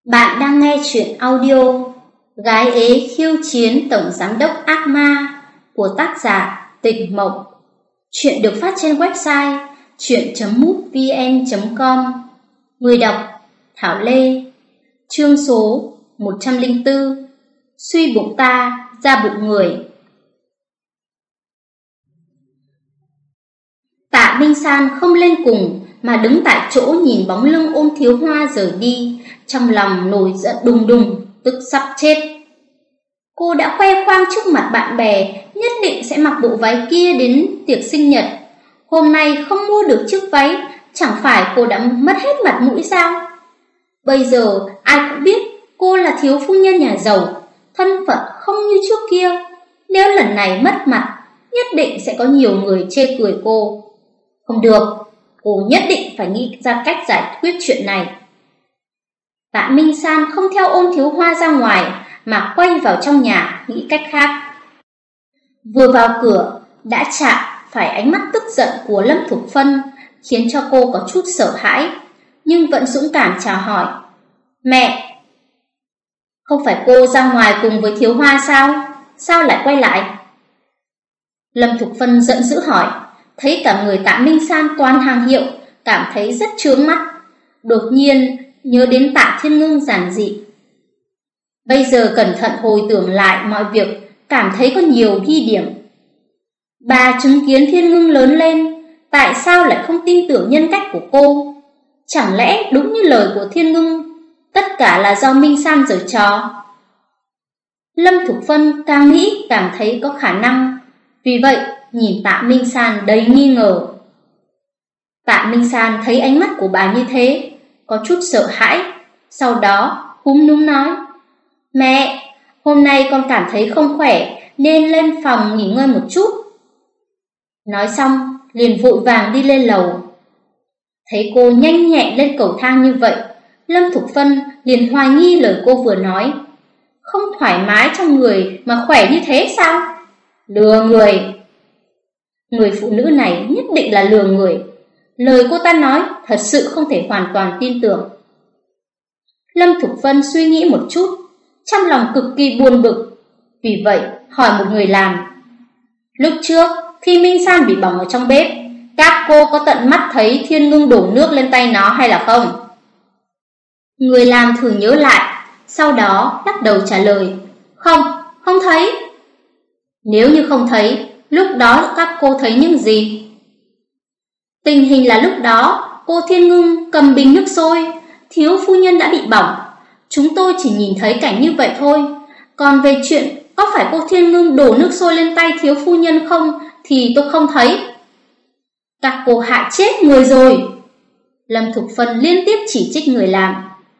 Bạn đang nghe chuyện audio Gái ế khiêu chiến tổng giám đốc ác ma của tác giả Tịch Mộng. Chuyện được phát trên website chuyện.mútvn.com. Người đọc Thảo Lê. Chương số 104. Suy bụng ta ra bụng người. Tạ Minh San không lên cùng mà đứng tại chỗ nhìn bóng lưng Ôn Thiếu Hoa rời đi, trong lòng nổi giận đùng đùng, tức sắp chết. Cô đã khoe khoang trước mặt bạn bè nhất định sẽ mặc bộ váy kia đến tiệc sinh nhật. Hôm nay không mua được chiếc váy, chẳng phải cô đã mất hết mặt mũi sao? Bây giờ ai cũng biết cô là thiếu phu nhân nhà giàu, thân phận không như trước kia. Nếu lần này mất mặt, nhất định sẽ có nhiều người chê cười cô. Không được, cô nhất định phải nghĩ ra cách giải quyết chuyện này. Tạ Minh San không theo Ôn Thiếu Hoa ra ngoài mà quay vào trong nhà nghĩ cách khác. Vừa vào cửa đã chạm phải ánh mắt tức giận của Lâm Thục Phân, khiến cho cô có chút sợ hãi, nhưng vẫn dũng cảm chào hỏi. Mẹ! Không phải cô ra ngoài cùng với Thiếu Hoa sao? Sao lại quay lại? Lâm Thục Phân giận dữ hỏi, thấy cả người Tạ Minh San toàn hàng hiệu, cảm thấy rất chướng mắt. Đột nhiên nhớ đến Tạ Thiên Ngưng giản dị. Bây giờ cẩn thận hồi tưởng lại mọi việc, cảm thấy có nhiều ghi điểm. Bà chứng kiến Thiên Ngưng lớn lên, tại sao lại không tin tưởng nhân cách của cô? Chẳng lẽ đúng như lời của Thiên Ngưng, tất cả là do Minh San giở trò? Lâm Thục Phân càng nghĩ càng thấy có khả năng, vì vậy nhìn Tạ Minh San đầy nghi ngờ. Tạ Minh San thấy ánh mắt của bà như thế, có chút sợ hãi, sau đó húm núm nói: Mẹ, hôm nay con cảm thấy không khỏe nên lên phòng nghỉ ngơi một chút. Nói xong liền vội vàng đi lên lầu. Thấy cô nhanh nhẹn lên cầu thang như vậy, Lâm Thục Phân liền hoài nghi lời cô vừa nói. Không thoải mái trong người mà khỏe như thế sao? Lừa người! Người phụ nữ này nhất định là lừa người. Lời cô ta nói thật sự không thể hoàn toàn tin tưởng. Lâm Thục Phân suy nghĩ một chút, trong lòng cực kỳ buồn bực, vì vậy hỏi một người làm. Lúc trước khi Minh San bị bỏng ở trong bếp, các cô có tận mắt thấy Thiên Ngưng đổ nước lên tay nó hay là không? Người làm thử nhớ lại, sau đó lắc đầu trả lời. Không thấy. Nếu như không thấy, lúc đó các cô thấy những gì? Tình hình là lúc đó cô Thiên Ngưng cầm bình nước sôi, thiếu phu nhân đã bị bỏng. Chúng tôi chỉ nhìn thấy cảnh như vậy thôi. Còn về chuyện có phải cô Thiên Ngưng đổ nước sôi lên tay thiếu phu nhân không thì tôi không thấy. Các cô hại chết người rồi! Lâm Thục Phân liên tiếp chỉ trích người làm.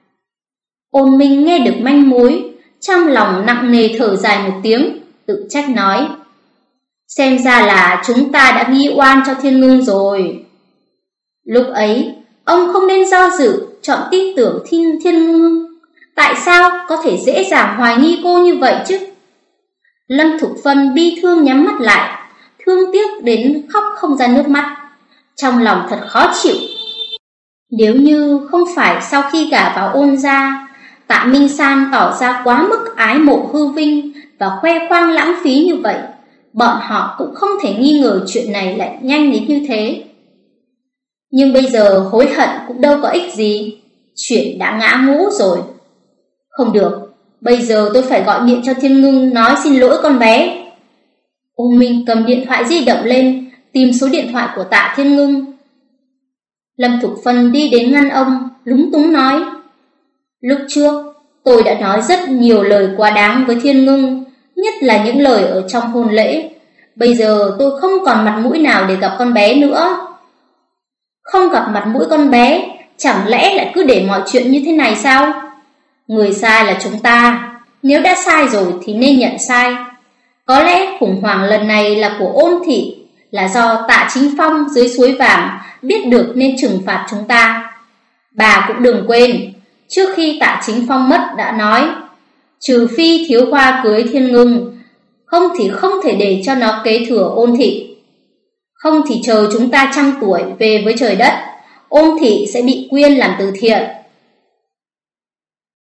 Ôn Minh nghe được manh mối, trong lòng nặng nề thở dài một tiếng, tự trách nói. Xem ra là chúng ta đã nghi oan cho Thiên Ngưng rồi. Lúc ấy, ông không nên do dự chọn tin tưởng Thiên Ngưng. Tại sao có thể dễ dàng hoài nghi cô như vậy chứ? Lâm Thục Phân bi thương nhắm mắt lại, thương tiếc đến khóc không ra nước mắt. Trong lòng thật khó chịu. Nếu như không phải sau khi gả vào Ôn gia, Tạ Minh San tỏ ra quá mức ái mộ hư vinh và khoe khoang lãng phí như vậy, bọn họ cũng không thể nghi ngờ chuyện này lại nhanh đến như thế. Nhưng bây giờ hối hận cũng đâu có ích gì, chuyện đã ngã ngũ rồi. Không được, bây giờ tôi phải gọi điện cho Thiên Ngưng nói xin lỗi con bé. Ôn Minh cầm điện thoại di động lên, tìm số điện thoại của Tạ Thiên Ngưng. Lâm Thục Phân đi đến ngăn ông, lúng túng nói. Lúc trước, tôi đã nói rất nhiều lời quá đáng với Thiên Ngưng, nhất là những lời ở trong hôn lễ. Bây giờ tôi không còn mặt mũi nào để gặp con bé nữa. Không gặp mặt mũi con bé, chẳng lẽ lại cứ để mọi chuyện như thế này sao? Người sai là chúng ta, nếu đã sai rồi thì nên nhận sai. Có lẽ khủng hoảng lần này là của Ôn thị, là do Tạ Chính Phong dưới suối vàng biết được nên trừng phạt chúng ta. Bà cũng đừng quên, trước khi Tạ Chính Phong mất đã nói, trừ phi Thiếu Hoa cưới Thiên Ngưng, không thì không thể để cho nó kế thừa Ôn thị. Không thì chờ chúng ta 100 tuổi về với trời đất, Ôn thị sẽ bị quyên làm từ thiện.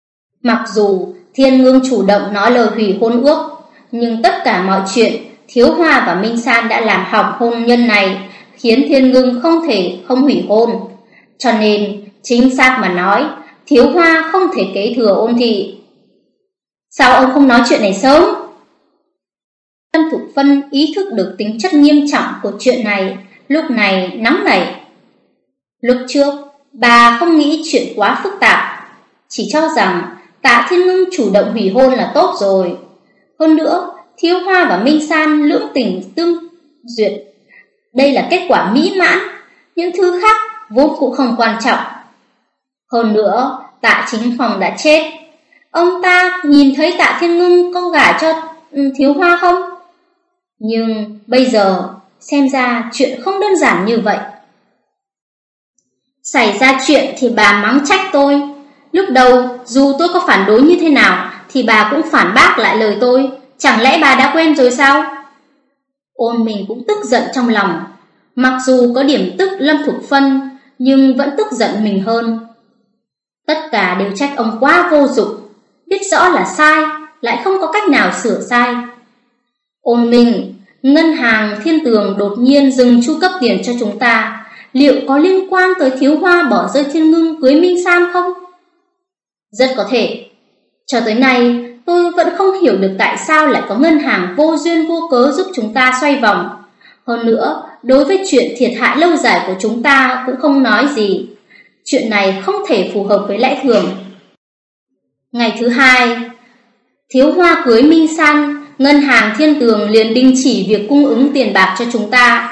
Mặc dù Thiên Ngưng chủ động nói lời hủy hôn ước, nhưng tất cả mọi chuyện Thiếu Hoa và Minh San đã làm hỏng hôn nhân này, khiến Thiên Ngưng không thể không hủy hôn. Cho nên, chính xác mà nói, Thiếu Hoa không thể kế thừa Ôn thị. Sao ông không nói chuyện này sớm? Lâm Thục Phân ý thức được tính chất nghiêm trọng của chuyện này, lúc này nóng nảy. Lúc trước, bà không nghĩ chuyện quá phức tạp, chỉ cho rằng Tạ Thiên Ngưng chủ động hủy hôn là tốt rồi. Hơn nữa, Thiếu Hoa và Minh San lưỡng tình tương duyệt, đây là kết quả mỹ mãn, những thứ khác vốn cũng không quan trọng. Hơn nữa, Tạ Chính Phong đã chết, ông ta nhìn thấy Tạ Thiên Ngưng có gả cho Thiếu Hoa không? Nhưng bây giờ xem ra chuyện không đơn giản như vậy. Xảy ra chuyện thì bà mắng trách tôi. Lúc đầu dù tôi có phản đối như thế nào thì bà cũng phản bác lại lời tôi. Chẳng lẽ bà đã quên rồi sao? Ôn Minh cũng tức giận trong lòng. Mặc dù có điểm tức Lâm Thục Phân, nhưng vẫn tức giận mình hơn. Tất cả đều trách ông quá vô dụng, biết rõ là sai, lại không có cách nào sửa sai. Ôn Minh, ngân hàng Thiên Tường đột nhiên dừng chu cấp tiền cho chúng ta, liệu có liên quan tới Thiếu Hoa bỏ rơi Thiên Ngưng cưới Minh San không? Rất có thể. Cho tới nay, tôi vẫn không hiểu được tại sao lại có ngân hàng vô duyên vô cớ giúp chúng ta xoay vòng. Hơn nữa, đối với chuyện thiệt hại lâu dài của chúng ta cũng không nói gì. Chuyện này không thể phù hợp với lẽ thường. Ngày thứ hai, Thiếu Hoa cưới Minh San, ngân hàng Thiên Tường liền đình chỉ việc cung ứng tiền bạc cho chúng ta.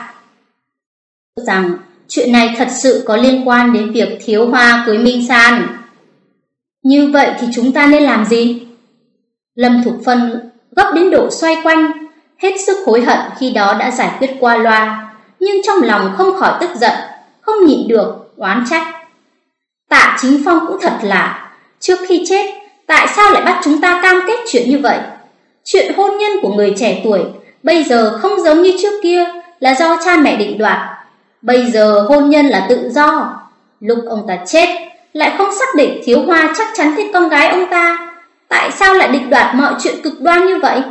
Rằng chuyện này thật sự có liên quan đến việc Thiếu Hoa cưới Minh San. Như vậy thì chúng ta nên làm gì? Lâm Thục Phân gấp đến độ xoay quanh, hết sức hối hận khi đó đã giải quyết qua loa, nhưng trong lòng không khỏi tức giận, không nhịn được oán trách. Tạ Chính Phong cũng thật là, trước khi chết, tại sao lại bắt chúng ta cam kết chuyện như vậy? Chuyện hôn nhân của người trẻ tuổi bây giờ không giống như trước kia là do cha mẹ định đoạt. Bây giờ hôn nhân là tự do. Lúc ông ta chết, lại không xác định Thiếu Hoa chắc chắn thích con gái ông ta. Tại sao lại định đoạt mọi chuyện cực đoan như vậy?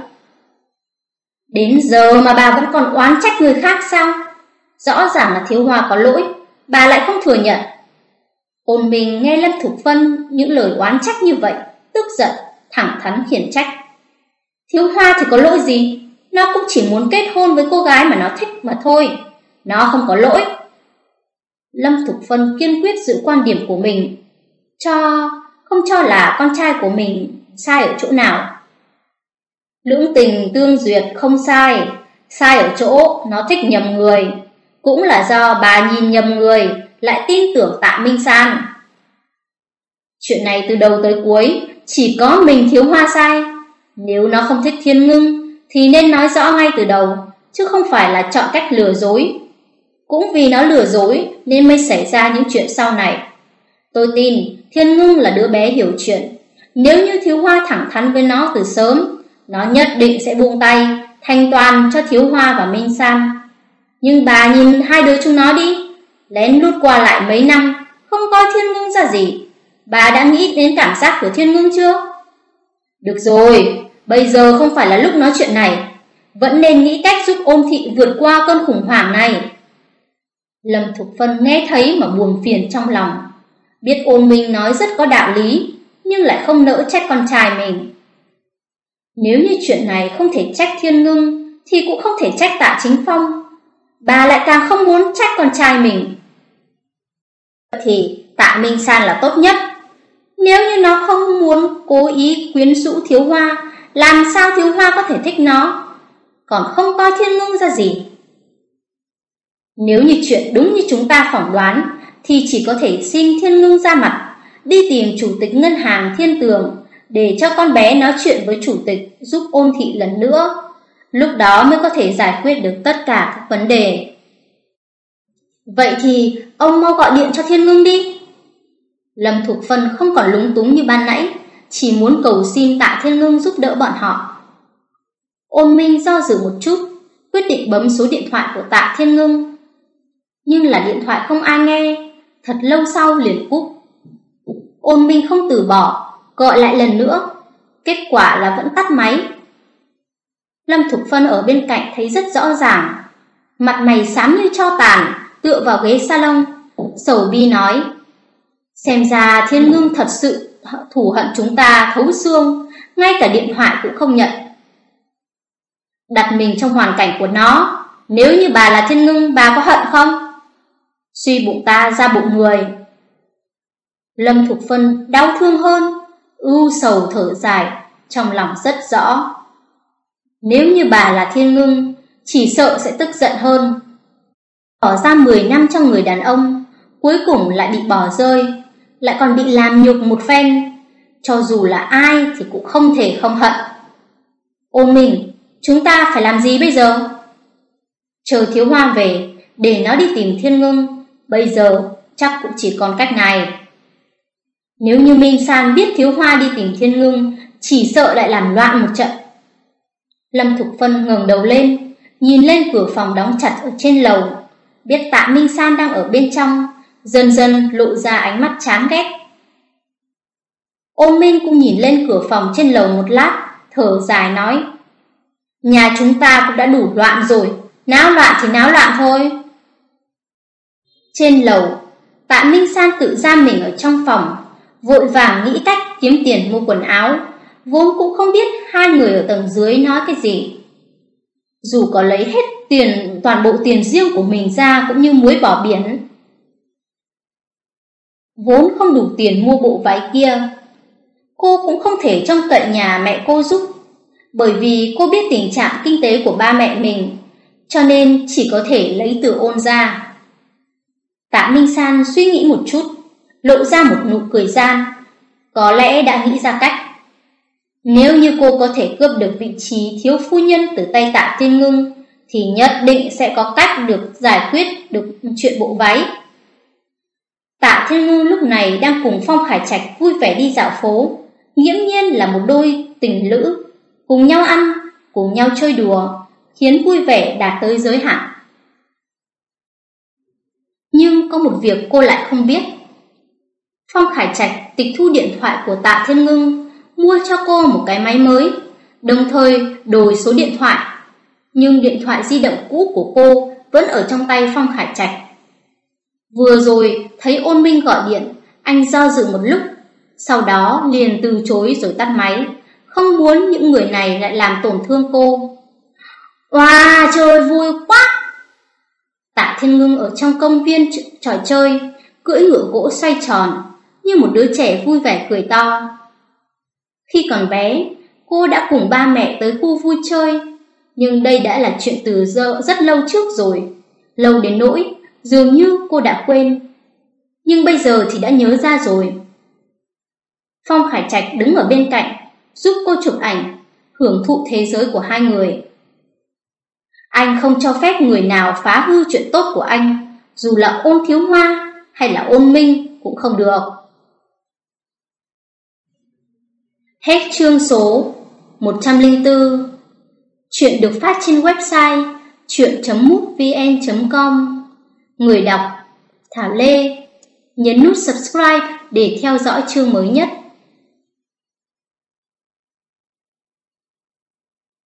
Đến giờ mà bà vẫn còn oán trách người khác sao? Rõ ràng là Thiếu Hoa có lỗi, bà lại không thừa nhận. Ôn Minh nghe Lâm Thục Phân những lời oán trách như vậy, tức giận, thẳng thắn khiển trách. Thiếu Hoa thì có lỗi gì? Nó cũng chỉ muốn kết hôn với cô gái mà nó thích mà thôi. Nó không có lỗi. Lâm Thục Phân kiên quyết giữ quan điểm của mình, không cho là con trai của mình sai ở chỗ nào. Lưỡng tình tương duyệt không sai, sai ở chỗ nó thích nhầm người. Cũng là do bà nhìn nhầm người, lại tin tưởng Tạ Minh San. Chuyện này từ đầu tới cuối chỉ có mình Thiếu Hoa sai. Nếu nó không thích Thiên Ngưng thì nên nói rõ ngay từ đầu, chứ không phải là chọn cách lừa dối. Cũng vì nó lừa dối nên mới xảy ra những chuyện sau này. Tôi tin Thiên Ngưng là đứa bé hiểu chuyện. Nếu như Thiếu Hoa thẳng thắn với nó từ sớm, nó nhất định sẽ buông tay, thanh toàn cho Thiếu Hoa và Minh San. Nhưng bà nhìn hai đứa chúng nó đi, lén lút qua lại mấy năm, không coi Thiên Ngưng ra gì. Bà đã nghĩ đến cảm giác của Thiên Ngưng chưa? Được rồi, bây giờ không phải là lúc nói chuyện này. Vẫn nên nghĩ cách giúp Ôn thị vượt qua cơn khủng hoảng này. Lâm Thục Phân nghe thấy mà buồn phiền trong lòng. Biết Ôn Minh nói rất có đạo lý, nhưng lại không nỡ trách con trai mình. Nếu như chuyện này không thể trách Thiên Ngưng thì cũng không thể trách Tạ Chính Phong. Bà lại càng không muốn trách con trai mình. Thì Tạ Minh San là tốt nhất. Nếu như nó không muốn cố ý quyến rũ Thiếu Hoa, làm sao Thiếu Hoa có thể thích nó? Còn không coi Thiên Ngưng ra gì. Nếu như chuyện đúng như chúng ta phỏng đoán thì chỉ có thể xin Thiên Ngưng ra mặt, đi tìm chủ tịch ngân hàng Thiên Tường để cho con bé nói chuyện với chủ tịch giúp Ôn thị lần nữa. Lúc đó mới có thể giải quyết được tất cả các vấn đề. Vậy thì ông mau gọi điện cho Thiên Ngưng đi. Lâm Thục Phân không còn lúng túng như ban nãy, chỉ muốn cầu xin Tạ Thiên Ngưng giúp đỡ bọn họ. Ôn Minh do dự một chút, quyết định bấm số điện thoại của Tạ Thiên Ngưng. Nhưng là điện thoại không ai nghe, thật lâu sau liền cúp. Ôn Minh không từ bỏ, gọi lại lần nữa, kết quả là vẫn tắt máy. Lâm Thục Phân ở bên cạnh thấy rất rõ ràng, mặt mày xám như tro tàn, tựa vào ghế salon, sầu bi nói: xem ra Thiên Ngưng thật sự thù hận chúng ta thấu xương, ngay cả điện thoại cũng không nhận. Đặt mình trong hoàn cảnh của nó, nếu như bà là Thiên Ngưng, bà có hận không? Suy bụng ta ra bụng người. Lâm Thục Phân đau thương hơn, ưu sầu thở dài, trong lòng rất rõ. Nếu như bà là Thiên Ngưng, chỉ sợ sẽ tức giận hơn. Bỏ ra 10 năm cho người đàn ông, cuối cùng lại bị bỏ rơi, lại còn bị làm nhục một phen, cho dù là ai thì cũng không thể không hận. Ôn Minh, chúng ta phải làm gì bây giờ? Chờ Thiếu Hoa về, để nó đi tìm Thiên Ngưng, bây giờ chắc cũng chỉ còn cách này. Nếu như Minh San biết Thiếu Hoa đi tìm Thiên Ngưng, chỉ sợ lại làm loạn một trận. Lâm Thục Phân ngẩng đầu lên, nhìn lên cửa phòng đóng chặt ở trên lầu, biết Tạ Minh San đang ở bên trong, dần dần lộ ra ánh mắt chán ghét. Ôn Minh cũng nhìn lên cửa phòng trên lầu một lát, thở dài nói: nhà chúng ta cũng đã đủ loạn rồi, náo loạn thì náo loạn thôi. Trên lầu, Tạ Minh San tự giam mình ở trong phòng, vội vàng nghĩ cách kiếm tiền mua quần áo, vốn cũng không biết hai người ở tầng dưới nói cái gì. Dù có lấy hết toàn bộ tiền riêng của mình ra cũng như muối bỏ biển. Vốn không đủ tiền mua bộ váy kia, cô cũng không thể trông cậy nhà mẹ cô giúp, bởi vì cô biết tình trạng kinh tế của ba mẹ mình, cho nên chỉ có thể lấy từ Ôn ra. Tạ Minh San suy nghĩ một chút, lộ ra một nụ cười gian, có lẽ đã nghĩ ra cách. Nếu như cô có thể cướp được vị trí thiếu phu nhân từ tay Tạ Thiên Ngưng, thì nhất định sẽ có cách được giải quyết được chuyện bộ váy. Tạ Thiên Ngưng lúc này đang cùng Phong Khải Trạch vui vẻ đi dạo phố, nghiễm nhiên là một đôi tình lữ, cùng nhau ăn, cùng nhau chơi đùa, khiến vui vẻ đạt tới giới hạn. Nhưng có một việc cô lại không biết. Phong Khải Trạch tịch thu điện thoại của Tạ Thiên Ngưng, mua cho cô một cái máy mới, đồng thời đổi số điện thoại. Nhưng điện thoại di động cũ của cô vẫn ở trong tay Phong Khải Trạch. Vừa rồi thấy Ôn Minh gọi điện, anh do dự một lúc, sau đó liền từ chối rồi tắt máy, không muốn những người này lại làm tổn thương cô. Wow, trời vui quá! Tạ Thiên Ngưng ở trong công viên trò chơi, cưỡi ngựa gỗ xoay tròn, như một đứa trẻ vui vẻ cười to. Khi còn bé, cô đã cùng ba mẹ tới khu vui chơi, nhưng đây đã là chuyện từ rất lâu trước rồi, lâu đến nỗi dường như cô đã quên. Nhưng bây giờ thì đã nhớ ra rồi. Phong Khải Trạch đứng ở bên cạnh, giúp cô chụp ảnh, hưởng thụ thế giới của hai người. Anh không cho phép người nào phá hư chuyện tốt của anh, dù là Ôn Thiếu Hoa hay là Ôn Minh cũng không được. Hết chương số 104. Chuyện được phát trên website chuyện.mútvn.com. Người đọc Thảo Lê. Nhấn nút subscribe để theo dõi chương mới nhất.